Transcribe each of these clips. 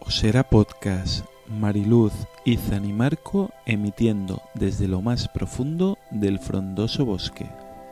Osera Podcast, Mariluz, Izan y Marco emitiendo desde lo más profundo del frondoso bosque.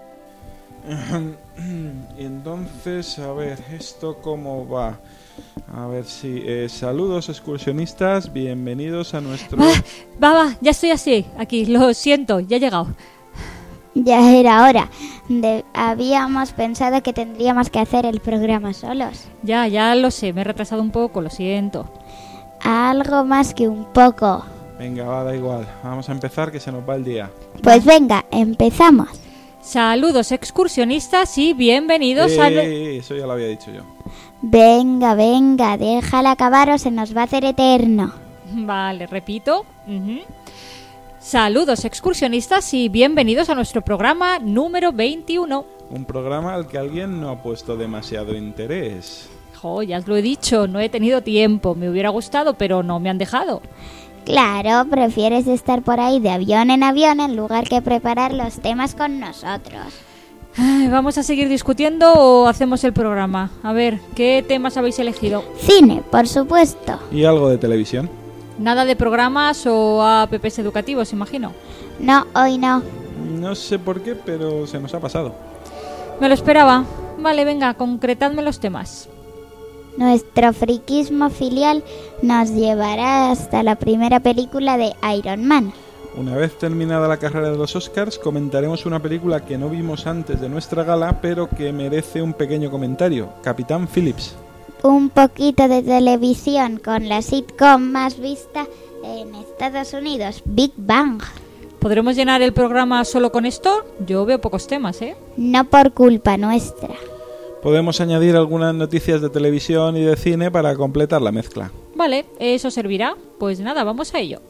Y entonces, a ver, ¿esto cómo va? A ver si... saludos excursionistas, bienvenidos a nuestro... Va, ya estoy así, aquí, lo siento, ya he llegado. Ya era hora. Habíamos pensado que tendríamos que hacer el programa solos. Ya lo sé, me he retrasado un poco, lo siento. Algo más que un poco. Venga, va, da igual. Vamos a empezar, que se nos va el día. Pues venga, empezamos. Saludos excursionistas y bienvenidos Eso ya lo había dicho yo. Venga, déjala acabar o se nos va a hacer eterno. Vale, repito. Saludos excursionistas y bienvenidos a nuestro programa número 21. Un programa al que alguien no ha puesto demasiado interés. Ya os lo he dicho, no he tenido tiempo. Me hubiera gustado, pero no me han dejado. Claro, prefieres estar por ahí de avión en lugar que preparar los temas con nosotros. ¿Vamos a seguir discutiendo o hacemos el programa? A ver, ¿qué temas habéis elegido? Cine, por supuesto. ¿Y algo de televisión? Nada de programas o apps educativos, imagino. No, hoy no. No sé por qué, pero se nos ha pasado. Me lo esperaba. Vale, venga, concretadme los temas. Nuestro friquismo filial nos llevará hasta la primera película de Iron Man. Una vez terminada la carrera de los Oscars, comentaremos una película que no vimos antes de nuestra gala, pero que merece un pequeño comentario: Capitán Phillips. Un poquito de televisión con la sitcom más vista en Estados Unidos, Big Bang. ¿Podremos llenar el programa solo con esto? Yo veo pocos temas, ¿eh? No por culpa nuestra. Podemos añadir algunas noticias de televisión y de cine para completar la mezcla. Vale, eso servirá. Pues nada, vamos a ello.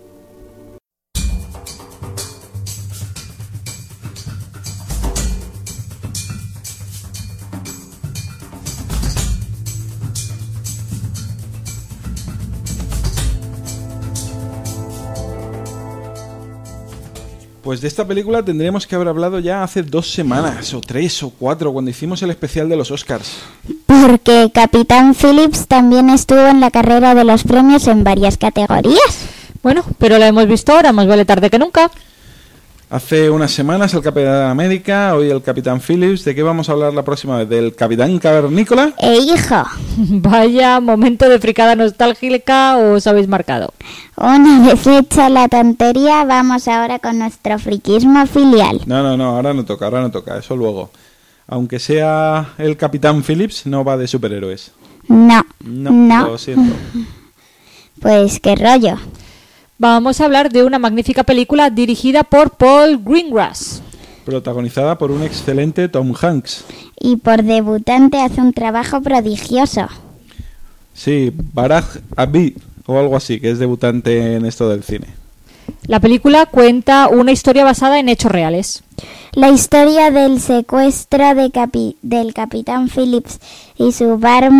Pues de esta película tendríamos que haber hablado ya hace 2 semanas, o 3 o 4, cuando hicimos el especial de los Oscars. Porque Capitán Phillips también estuvo en la carrera de los premios en varias categorías. Bueno, pero la hemos visto ahora, más vale tarde que nunca. Hace unas semanas el Capitán América, hoy el Capitán Phillips. ¿De qué vamos a hablar la próxima vez? ¿Del Capitán Cavernícola? Hijo. Vaya momento de fricada nostálgica, os habéis marcado. Una vez hecha la tontería, vamos ahora con nuestro friquismo filial. No, ahora no toca, eso luego. Aunque sea el Capitán Phillips, no va de superhéroes. No. Lo siento. Pues qué rollo. Vamos a hablar de una magnífica película dirigida por Paul Greengrass. Protagonizada por un excelente Tom Hanks. Y por debutante hace un trabajo prodigioso. Sí, Baraj Abid o algo así, que es debutante en esto del cine. La película cuenta una historia basada en hechos reales. La historia del secuestro del Capitán Phillips y su barco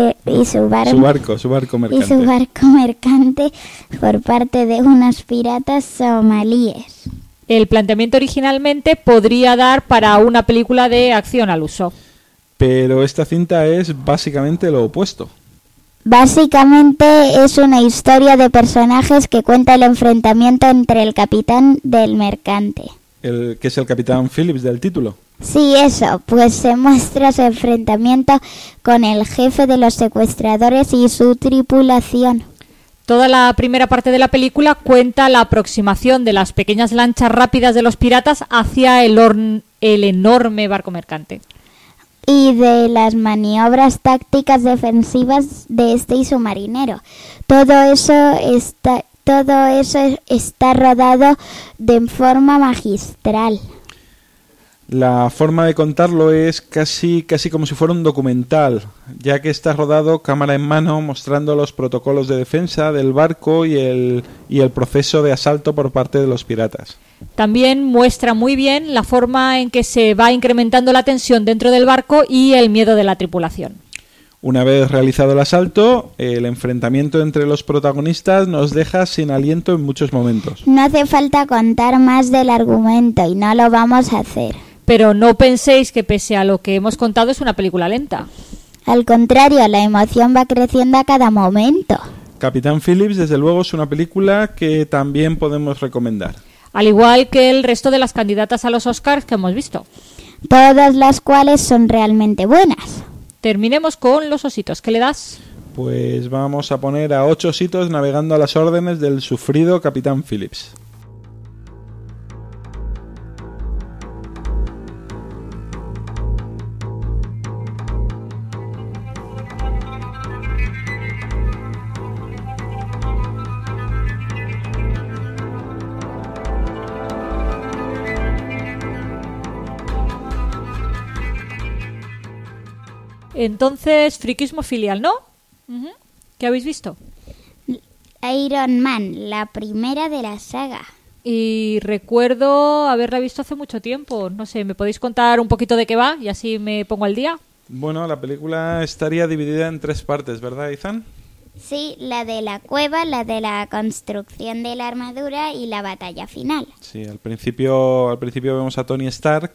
mercante por parte de unos piratas somalíes. El planteamiento originalmente podría dar para una película de acción al uso. Pero esta cinta es básicamente lo opuesto. Básicamente es una historia de personajes que cuenta el enfrentamiento entre el capitán del mercante. Que es el Capitán Phillips del título. Sí, eso, pues se muestra su enfrentamiento con el jefe de los secuestradores y su tripulación. Toda la primera parte de la película cuenta la aproximación de las pequeñas lanchas rápidas de los piratas hacia el enorme barco mercante. Y de las maniobras tácticas defensivas de este y su marinero. Todo eso está rodado de forma magistral. La forma de contarlo es casi como si fuera un documental, ya que está rodado cámara en mano mostrando los protocolos de defensa del barco y el proceso de asalto por parte de los piratas. También muestra muy bien la forma en que se va incrementando la tensión dentro del barco y el miedo de la tripulación. Una vez realizado el asalto, el enfrentamiento entre los protagonistas nos deja sin aliento en muchos momentos. No hace falta contar más del argumento y no lo vamos a hacer. Pero no penséis que pese a lo que hemos contado es una película lenta. Al contrario, la emoción va creciendo a cada momento. Capitán Phillips, desde luego, es una película que también podemos recomendar. Al igual que el resto de las candidatas a los Oscars que hemos visto. Todas las cuales son realmente buenas. Terminemos con los ositos. ¿Qué le das? Pues vamos a poner a 8 ositos navegando a las órdenes del sufrido Capitán Phillips. Entonces, friquismo filial, ¿no? ¿Qué habéis visto? Iron Man, la primera de la saga. Y recuerdo haberla visto hace mucho tiempo. No sé, ¿me podéis contar un poquito de qué va? Y así me pongo al día. Bueno, la película estaría dividida en 3 partes, ¿verdad, Izan? Sí, la de la cueva, la de la construcción de la armadura y la batalla final. Sí, al principio vemos a Tony Stark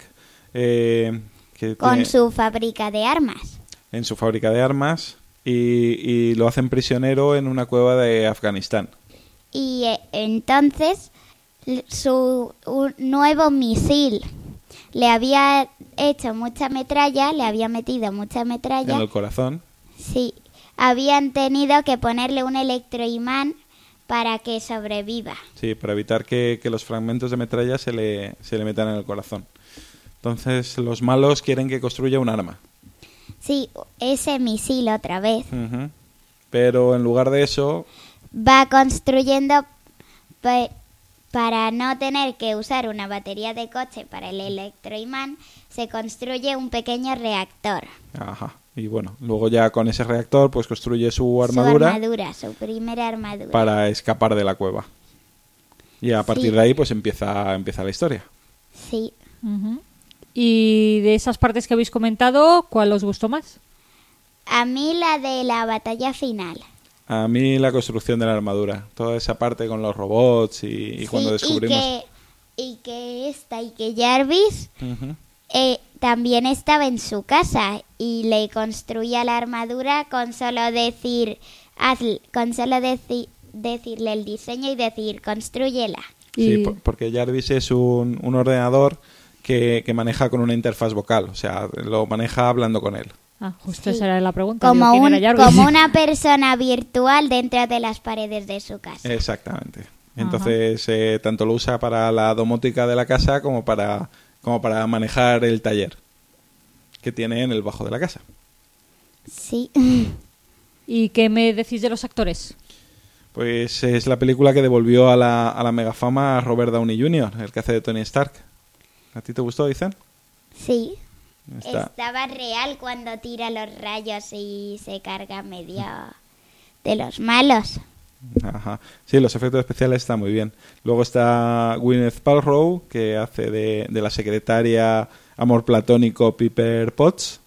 con su fábrica de armas. En su fábrica de armas y lo hacen prisionero en una cueva de Afganistán. Y entonces un nuevo misil le había hecho mucha metralla, le había metido mucha metralla. En el corazón. Sí, habían tenido que ponerle un electroimán para que sobreviva. Sí, para evitar que los fragmentos de metralla se le metan en el corazón. Entonces los malos quieren que construya un arma. Sí, ese misil otra vez. Uh-huh. Pero en lugar de eso... Va construyendo para no tener que usar una batería de coche para el electroimán, se construye un pequeño reactor. Ajá. Y bueno, luego ya con ese reactor pues construye su armadura. Su primera armadura. Para escapar de la cueva. Y a partir de ahí pues empieza la historia. Sí. Uh-huh. Y de esas partes que habéis comentado, ¿cuál os gustó más? A mí la de la batalla final. A mí la construcción de la armadura. Toda esa parte con los robots y cuando descubrimos... Y que Jarvis uh-huh. También estaba en su casa y le construía la armadura con solo decirle el diseño y decir, constrúyela. Sí, porque Jarvis es un ordenador que maneja con una interfaz vocal, o sea, lo maneja hablando con él. Ah, justo esa era la pregunta. Como una persona virtual dentro de las paredes de su casa. Exactamente. Entonces, tanto lo usa para la domótica de la casa como para manejar el taller que tiene en el bajo de la casa. Sí. ¿Y qué me decís de los actores? Pues es la película que devolvió a la megafama a Robert Downey Jr., el que hace de Tony Stark. ¿A ti te gustó, Ethan? Sí. Estaba real cuando tira los rayos y se carga medio de los malos. Ajá. Sí, los efectos especiales están muy bien. Luego está Gwyneth Paltrow, que hace de la secretaria amor platónico Pepper Potts,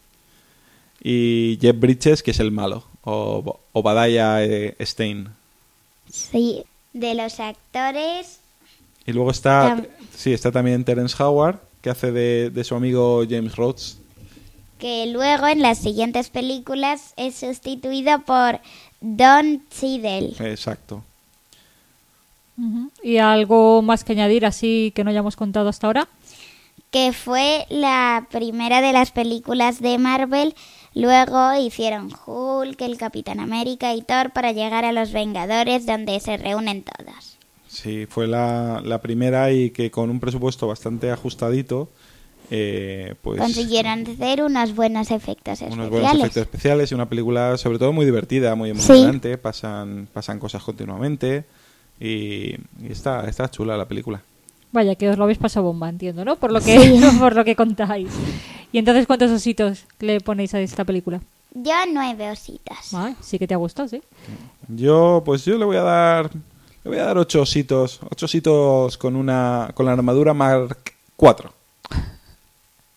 y Jeff Bridges, que es el malo, o Obadiah Stane. Sí, de los actores. Y luego está también Terrence Howard, que hace de su amigo James Rhodes. Que luego en las siguientes películas es sustituido por Don Cheadle. Exacto. Uh-huh. ¿Y algo más que añadir así que no hayamos contado hasta ahora? Que fue la primera de las películas de Marvel. Luego hicieron Hulk, el Capitán América y Thor para llegar a los Vengadores, donde se reúnen todos. Sí, fue la primera y que con un presupuesto bastante ajustadito pues consiguieron hacer unos buenos efectos especiales y una película sobre todo muy divertida, muy emocionante. Sí. Pasan cosas continuamente y está chula la película. Vaya, que os lo habéis pasado bomba, entiendo, ¿no? Por lo que contáis. ¿Y entonces cuántos ositos le ponéis a esta película? Yo 9 ositos. Ah, sí que te ha gustado, sí. Yo le voy a dar 8 ositos. 8 ositos con la armadura Mark 4.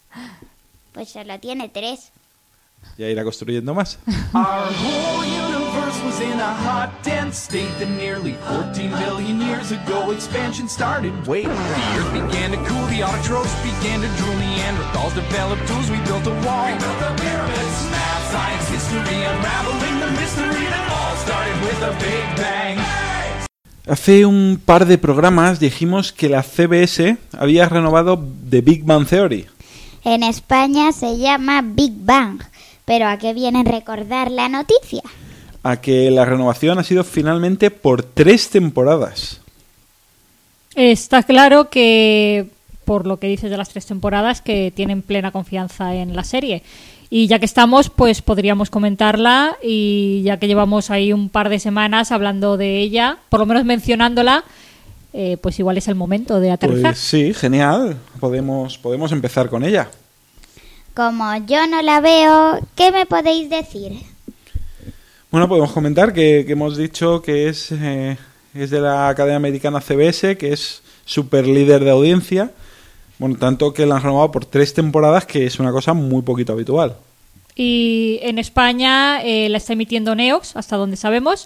Pues solo tiene 3. Ya irá construyendo más. universe was in a hot, dense state that nearly 14 billion years ago expansion started. Wait, the earth began to cool, the autotrophs began to drool, Neanderthals developed tools, we built a wall. We built the pyramids, math, science, history, unraveling the mystery that all started with a big bang. Hace un par de programas dijimos que la CBS había renovado The Big Bang Theory. En España se llama Big Bang, pero ¿a qué viene recordar la noticia? A que la renovación ha sido finalmente por 3 temporadas. Está claro que, por lo que dices de las 3 temporadas, que tienen plena confianza en la serie. Y ya que estamos, pues podríamos comentarla, y ya que llevamos ahí un par de semanas hablando de ella, por lo menos mencionándola, pues igual es el momento de aterrizar. Pues sí, genial. Podemos empezar con ella. Como yo no la veo, ¿qué me podéis decir? Bueno, podemos comentar que hemos dicho que es de la cadena americana CBS, que es super líder de audiencia. Bueno, tanto que la han renovado por 3 temporadas, que es una cosa muy poquito habitual. Y en España la está emitiendo Neox, hasta donde sabemos.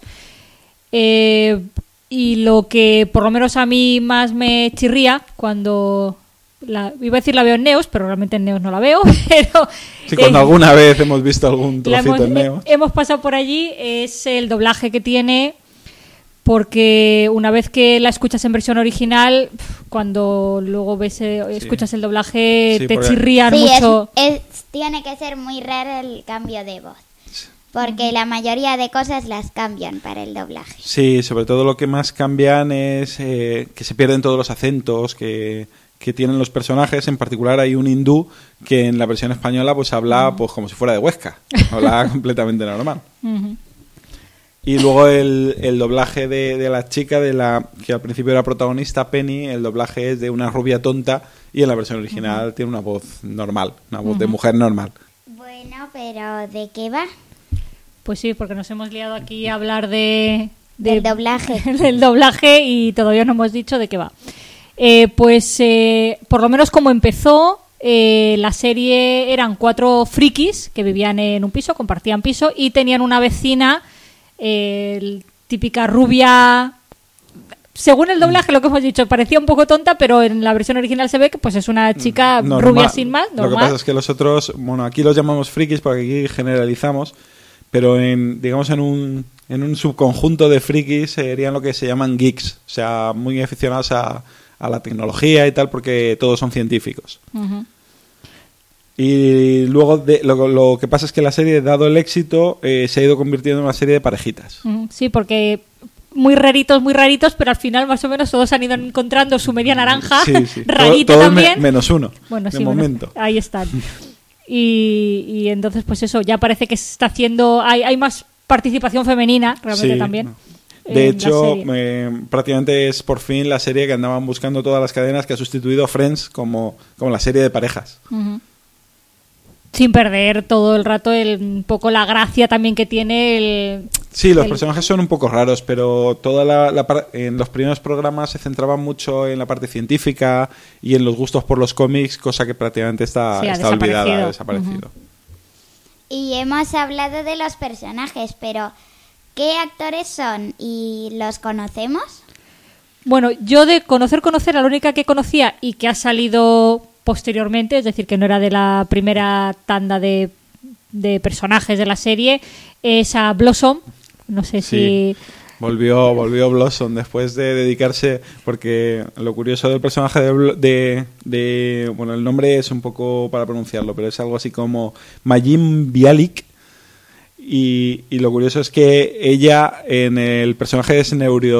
Y lo que por lo menos a mí más me chirría cuando... iba a decir la veo en Neox, pero realmente en Neox no la veo. Pero, Sí, cuando alguna vez hemos visto algún trocito en Neox. Hemos pasado por allí, es el doblaje que tiene... Porque una vez que la escuchas en versión original, cuando luego escuchas el doblaje, Sí, te porque- chirrían Sí, mucho. tiene que ser muy raro el cambio de voz, porque la mayoría de cosas las cambian para el doblaje. Sí, sobre todo lo que más cambian es que se pierden todos los acentos que tienen los personajes. En particular hay un hindú que en la versión española pues habla pues como si fuera de Huesca. Habla completamente normal. Ujú. Y luego el doblaje de la chica, que al principio era protagonista, Penny, el doblaje es de una rubia tonta, y en la versión original tiene una voz normal, una voz de mujer normal. Bueno, pero ¿de qué va? Pues sí, porque nos hemos liado aquí a hablar del doblaje. del doblaje y todavía no hemos dicho de qué va. Por lo menos como empezó, la serie eran 4 frikis que vivían en un piso, compartían piso, y tenían una vecina, típica rubia. Según el doblaje, lo que hemos dicho, parecía un poco tonta, pero en la versión original se ve que pues es una chica Normal. rubia sin más, normal. Lo que pasa es que los otros, bueno, aquí los llamamos frikis porque aquí generalizamos, pero en un subconjunto de frikis serían lo que se llaman geeks, o sea, muy aficionados a la tecnología y tal, porque todos son científicos. Ujú. Y luego lo que pasa es que la serie, dado el éxito, se ha ido convirtiendo en una serie de parejitas. Sí, porque muy raritos, pero al final más o menos todos han ido encontrando su media naranja, Sí. rarita Todos también. menos uno, Bueno, de sí, momento. ahí están. Y entonces, pues eso, ya parece que se está haciendo... Hay más participación femenina, realmente Sí. también. De en la hecho, serie. prácticamente es por fin la serie que andaban buscando todas las cadenas, que ha sustituido a Friends como la serie de parejas. Ujú. Sin perder todo el rato un poco la gracia también que tiene Sí, los personajes son un poco raros, pero en los primeros programas se centraban mucho en la parte científica y en los gustos por los cómics, cosa que prácticamente está olvidada, ha desaparecido. Y hemos hablado de los personajes, pero ¿qué actores son y los conocemos? Bueno, yo de conocer a la única que conocía y que ha salido posteriormente, es decir, que no era de la primera tanda de personajes de la serie, es a Blossom. No sé si... Volvió Blossom después de dedicarse, porque lo curioso del personaje bueno, el nombre es un poco para pronunciarlo, pero es algo así como Mayim Bialik, y lo curioso es que ella en el personaje es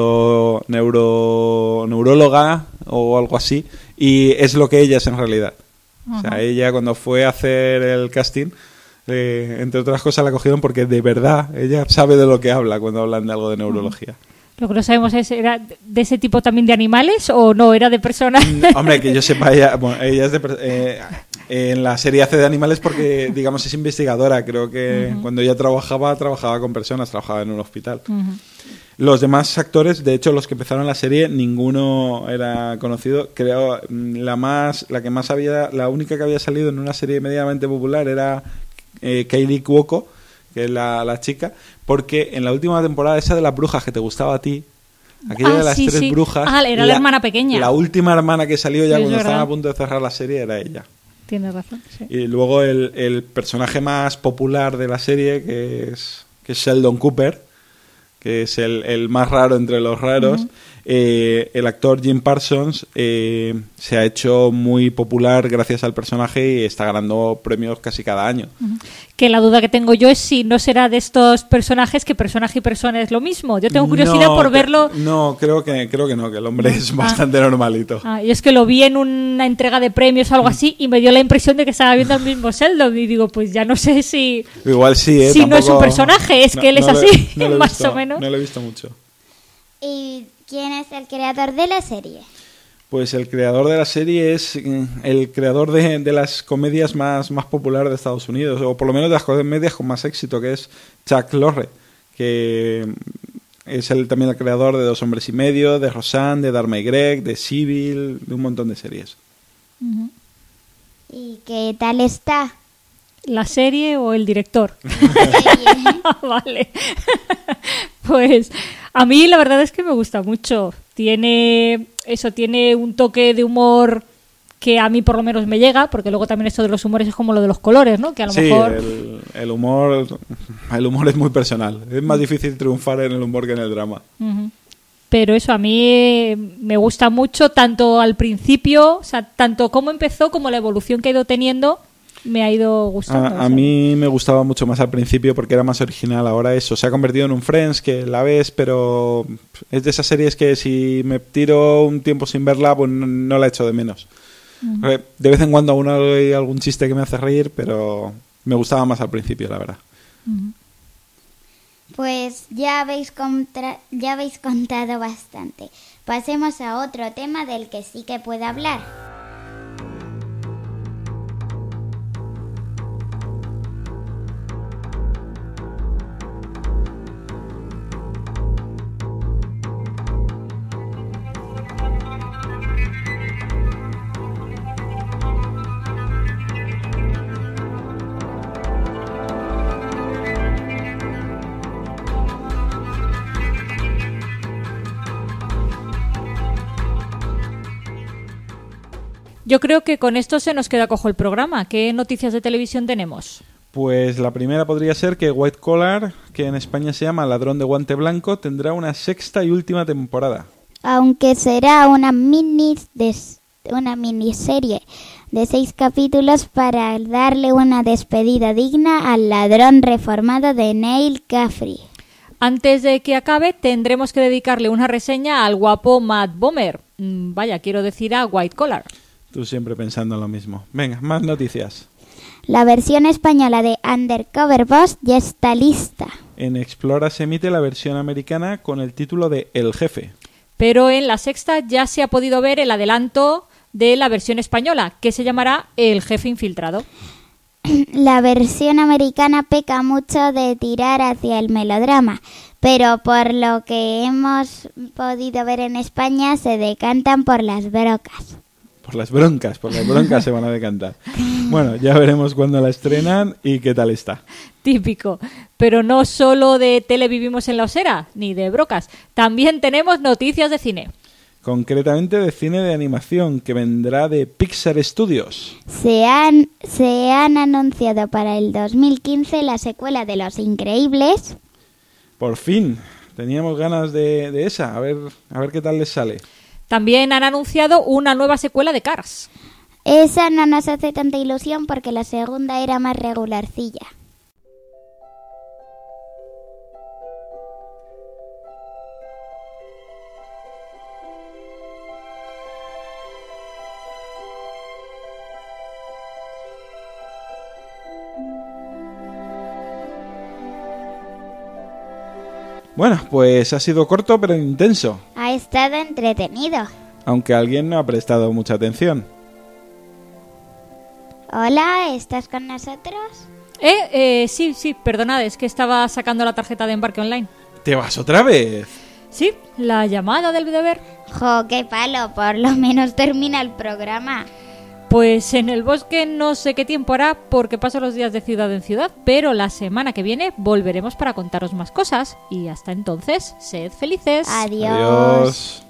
neuróloga o algo así, y es lo que ella es en realidad. O sea, ella cuando fue a hacer el casting, entre otras cosas la cogieron porque de verdad ella sabe de lo que habla cuando hablan de algo de neurología. Lo que no sabemos es, ¿era de ese tipo también de animales o no? ¿Era de personas? Hombre, que yo sepa, ella es en la serie hace de animales porque, digamos, es investigadora. Creo que cuando ella trabajaba con personas, trabajaba en un hospital. Los demás actores, de hecho, los que empezaron la serie, ninguno era conocido. Creo la única que había salido en una serie medianamente popular era Kylie Cuoco, que es la chica, porque en la última temporada esa de las brujas que te gustaba a ti, aquella de las tres brujas... era la hermana pequeña. La última hermana que salió ya Es cuando verdad. estaban a punto de cerrar la serie era ella. Tienes razón, sí. Y luego el personaje más popular de la serie, que es Sheldon Cooper, que es el más raro entre los raros. Uh-huh. El actor Jim Parsons se ha hecho muy popular gracias al personaje y está ganando premios casi cada año. Uh-huh. Que la duda que tengo yo es si no será de estos personajes que personaje y persona es lo mismo. Yo tengo curiosidad por verlo. No, creo que no, que el hombre es bastante normalito. Y es que lo vi en una entrega de premios o algo así y me dio la impresión de que estaba viendo al mismo Sheldon y digo, pues ya no sé si... Igual sí, si tampoco... no es un personaje, es que él es así, más o menos. No lo he visto mucho. ¿Y quién es el creador de la serie? Pues el creador de la serie es el creador de las comedias más populares de Estados Unidos, o por lo menos de las comedias con más éxito, que es Chuck Lorre, que es también el creador de 2 hombres y medio, de Roseanne, de Dharma y Greg, de Civil, de un montón de series. Uh-huh. ¿Y qué tal está? ¿La serie o el director? Vale. Pues a mí la verdad es que me gusta mucho. Tiene un toque de humor que a mí por lo menos me llega, porque luego también esto de los humores es como lo de los colores, ¿no? Que a lo mejor... el humor es muy personal. Es más difícil triunfar en el humor que en el drama. Uh-huh. Pero eso a mí me gusta mucho, tanto al principio, o sea, tanto cómo empezó como la evolución que ha ido teniendo. Me ha ido gustando. A mí me gustaba mucho más al principio porque era más original. Ahora eso se ha convertido en un Friends que la ves, pero es de esas series que si me tiro un tiempo sin verla, pues no la echo de menos. Uh-huh. De vez en cuando aún hay algún chiste que me hace reír, pero me gustaba más al principio, la verdad. Uh-huh. Pues ya habéis contado bastante. Pasemos a otro tema del que sí que puedo hablar. Yo creo que con esto se nos queda cojo el programa. ¿Qué noticias de televisión tenemos? Pues la primera podría ser que White Collar, que en España se llama Ladrón de Guante Blanco, tendrá una 6ª y última temporada. Aunque será una miniserie de 6 capítulos para darle una despedida digna al ladrón reformado de Neil Caffrey. Antes de que acabe, tendremos que dedicarle una reseña al guapo Matt Bomer. Vaya, quiero decir a White Collar. Tú siempre pensando en lo mismo. Venga, más noticias. La versión española de Undercover Boss ya está lista. En Explora se emite la versión americana con el título de El Jefe. Pero en la 6ª ya se ha podido ver el adelanto de la versión española, que se llamará El Jefe Infiltrado. La versión americana peca mucho de tirar hacia el melodrama, pero por lo que hemos podido ver en España se decantan por las brocas. Por las broncas se van a decantar. Bueno, ya veremos cuándo la estrenan y qué tal está. Típico. Pero no solo de tele vivimos en la osera, ni de brocas. También tenemos noticias de cine. Concretamente de cine de animación, que vendrá de Pixar Studios. Se han anunciado para el 2015 la secuela de Los Increíbles. Por fin. Teníamos ganas de esa. A ver qué tal les sale. También han anunciado una nueva secuela de Cars. Esa no nos hace tanta ilusión porque la segunda era más regularcilla. Bueno, pues ha sido corto pero intenso. Ha estado entretenido. Aunque alguien no ha prestado mucha atención. Hola, ¿estás con nosotros? Sí, perdonad, es que estaba sacando la tarjeta de embarque online. ¿Te vas otra vez? Sí, la llamada del deber. Jo, qué palo, por lo menos termina el programa. Pues en el bosque no sé qué tiempo hará porque paso los días de ciudad en ciudad, pero la semana que viene volveremos para contaros más cosas. Y hasta entonces, sed felices. Adiós. Adiós.